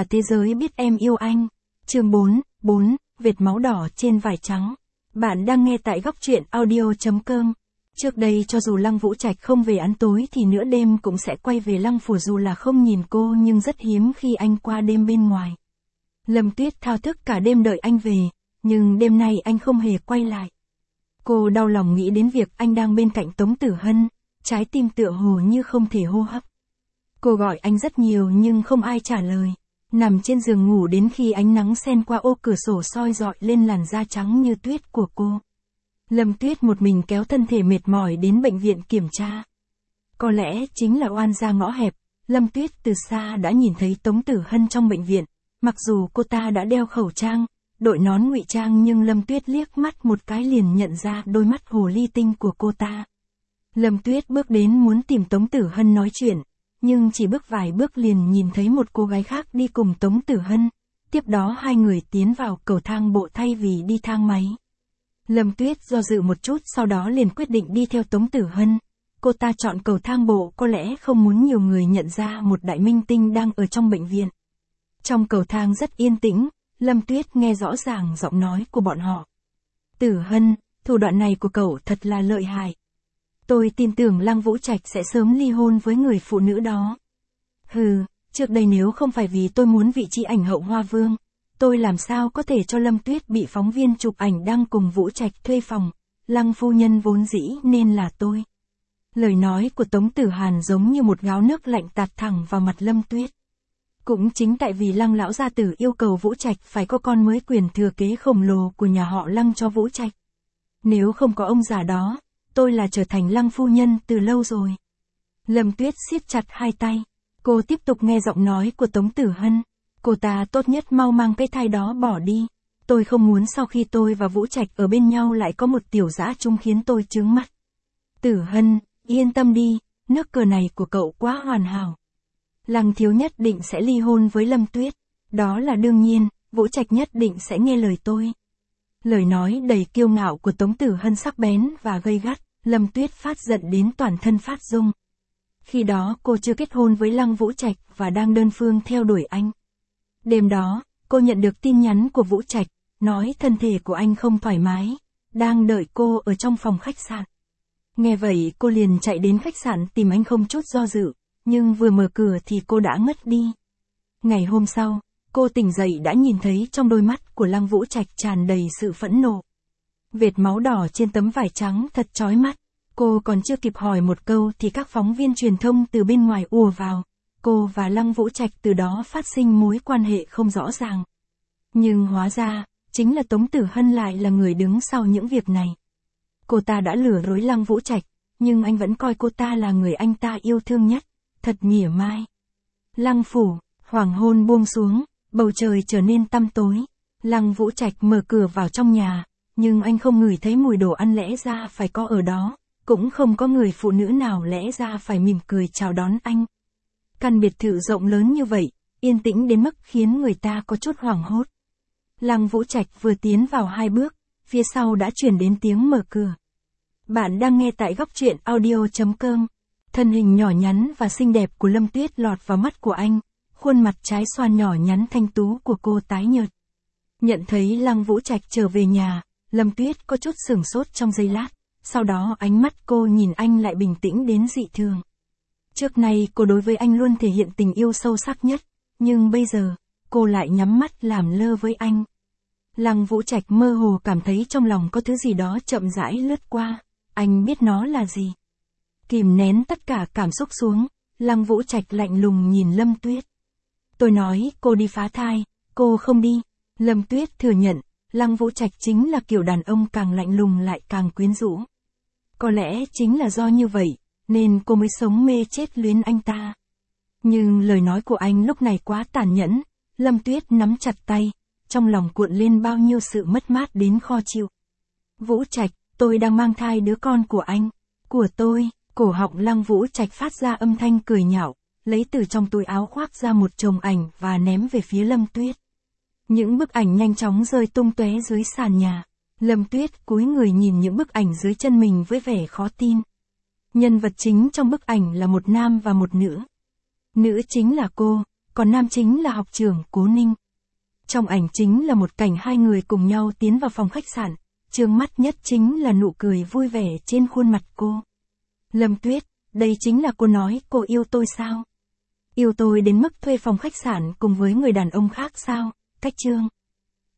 Cả thế giới biết em yêu anh. Chương 4, vệt máu đỏ trên vải trắng. Bạn đang nghe tại góc truyện audio.com. Trước đây cho dù Lăng Vũ Trạch không về ăn tối thì nửa đêm cũng sẽ quay về Lăng Phủ, dù là không nhìn cô nhưng rất hiếm khi anh qua đêm bên ngoài. Lâm Tuyết thao thức cả đêm đợi anh về, nhưng đêm nay anh không hề quay lại. Cô đau lòng nghĩ đến việc anh đang bên cạnh Tống Tử Hân, trái tim tựa hồ như không thể hô hấp. Cô gọi anh rất nhiều nhưng không ai trả lời. Nằm trên giường ngủ đến khi ánh nắng xen qua ô cửa sổ soi rọi lên làn da trắng như tuyết của cô. Lâm Tuyết một mình kéo thân thể mệt mỏi đến bệnh viện kiểm tra. Có lẽ chính là oan gia ngõ hẹp, Lâm Tuyết từ xa đã nhìn thấy Tống Tử Hân trong bệnh viện. Mặc dù cô ta đã đeo khẩu trang, đội nón ngụy trang, nhưng Lâm Tuyết liếc mắt một cái liền nhận ra đôi mắt hồ ly tinh của cô ta. Lâm Tuyết bước đến muốn tìm Tống Tử Hân nói chuyện, nhưng chỉ bước vài bước liền nhìn thấy một cô gái khác đi cùng Tống Tử Hân. Tiếp đó hai người tiến vào cầu thang bộ thay vì đi thang máy. Lâm Tuyết do dự một chút, sau đó liền quyết định đi theo Tống Tử Hân. Cô ta chọn cầu thang bộ có lẽ không muốn nhiều người nhận ra một đại minh tinh đang ở trong bệnh viện. Trong cầu thang rất yên tĩnh, Lâm Tuyết nghe rõ ràng giọng nói của bọn họ. Tử Hân, thủ đoạn này của cậu thật là lợi hại. Tôi tin tưởng Lăng Vũ Trạch sẽ sớm ly hôn với người phụ nữ đó. Hừ, trước đây nếu không phải vì tôi muốn vị trí ảnh hậu Hoa Vương, tôi làm sao có thể cho Lâm Tuyết bị phóng viên chụp ảnh đang cùng Vũ Trạch thuê phòng. Lăng phu nhân vốn dĩ nên là tôi. Lời nói của Tống Tử Hàn giống như một gáo nước lạnh tạt thẳng vào mặt Lâm Tuyết. Cũng chính tại vì Lăng lão gia tử yêu cầu Vũ Trạch phải có con mới quyền thừa kế khổng lồ của nhà họ Lăng cho Vũ Trạch. Nếu không có ông già đó, tôi là trở thành Lăng phu nhân từ lâu rồi. Lâm Tuyết siết chặt hai tay. Cô tiếp tục nghe giọng nói của Tống Tử Hân. Cô ta tốt nhất mau mang cái thai đó bỏ đi. Tôi không muốn sau khi tôi và Vũ Trạch ở bên nhau lại có một tiểu dã chung khiến tôi chướng mắt. Tử Hân, yên tâm đi, nước cờ này của cậu quá hoàn hảo. Lăng thiếu nhất định sẽ ly hôn với Lâm Tuyết. Đó là đương nhiên, Vũ Trạch nhất định sẽ nghe lời tôi. Lời nói đầy kiêu ngạo của Tống Tử Hân sắc bén và gay gắt, Lâm Tuyết phát giận đến toàn thân phát run. Khi đó cô chưa kết hôn với Lăng Vũ Trạch và đang đơn phương theo đuổi anh. Đêm đó, cô nhận được tin nhắn của Vũ Trạch, nói thân thể của anh không thoải mái, đang đợi cô ở trong phòng khách sạn. Nghe vậy cô liền chạy đến khách sạn tìm anh không chút do dự, nhưng vừa mở cửa thì cô đã ngất đi. Ngày hôm sau, cô tỉnh dậy đã nhìn thấy trong đôi mắt của Lăng Vũ Trạch tràn đầy sự phẫn nộ. Vệt máu đỏ trên tấm vải trắng thật chói mắt. Cô còn chưa kịp hỏi một câu thì các phóng viên truyền thông từ bên ngoài ùa vào. Cô và Lăng Vũ Trạch từ đó phát sinh mối quan hệ không rõ ràng. Nhưng hóa ra, chính là Tống Tử Hân lại là người đứng sau những việc này. Cô ta đã lừa dối Lăng Vũ Trạch, nhưng anh vẫn coi cô ta là người anh ta yêu thương nhất. Thật mỉa mai. Lăng phủ, hoàng hôn buông xuống, bầu trời trở nên tăm tối. Lăng Vũ Trạch mở cửa vào trong nhà, nhưng anh không ngửi thấy mùi đồ ăn lẽ ra phải có ở đó. Cũng không có người phụ nữ nào lẽ ra phải mỉm cười chào đón anh. Căn biệt thự rộng lớn như vậy, yên tĩnh đến mức khiến người ta có chút hoảng hốt. Lăng Vũ Trạch vừa tiến vào hai bước, phía sau đã chuyển đến tiếng mở cửa. Bạn đang nghe tại góc truyện audio.com. Thân hình nhỏ nhắn và xinh đẹp của Lâm Tuyết lọt vào mắt của anh, khuôn mặt trái xoan nhỏ nhắn thanh tú của cô tái nhợt. Nhận thấy Lăng Vũ Trạch trở về nhà, Lâm Tuyết có chút sửng sốt trong giây lát. Sau đó ánh mắt cô nhìn anh lại bình tĩnh đến dị thường. Trước nay cô đối với anh luôn thể hiện tình yêu sâu sắc nhất, nhưng bây giờ, cô lại nhắm mắt làm lơ với anh. Lăng Vũ Trạch mơ hồ cảm thấy trong lòng có thứ gì đó chậm rãi lướt qua, anh biết nó là gì. Kìm nén tất cả cảm xúc xuống, Lăng Vũ Trạch lạnh lùng nhìn Lâm Tuyết. Tôi nói cô đi phá thai, cô không đi. Lâm Tuyết thừa nhận, Lăng Vũ Trạch chính là kiểu đàn ông càng lạnh lùng lại càng quyến rũ. Có lẽ chính là do như vậy, nên cô mới sống mê chết luyến anh ta. Nhưng lời nói của anh lúc này quá tàn nhẫn, Lâm Tuyết nắm chặt tay, trong lòng cuộn lên bao nhiêu sự mất mát đến khó chịu. Vũ Trạch, tôi đang mang thai đứa con của anh, của tôi. Cổ họng Lăng Vũ Trạch phát ra âm thanh cười nhạo, lấy từ trong túi áo khoác ra một chồng ảnh và ném về phía Lâm Tuyết. Những bức ảnh nhanh chóng rơi tung tóe dưới sàn nhà. Lâm Tuyết cúi người nhìn những bức ảnh dưới chân mình với vẻ khó tin. Nhân vật chính trong bức ảnh là một nam và một nữ. Nữ chính là cô, còn nam chính là học trưởng Cố Ninh. Trong ảnh chính là một cảnh hai người cùng nhau tiến vào phòng khách sạn, chướng mắt nhất chính là nụ cười vui vẻ trên khuôn mặt cô. Lâm Tuyết, đây chính là cô nói cô yêu tôi sao? Yêu tôi đến mức thuê phòng khách sạn cùng với người đàn ông khác sao? Cách Chương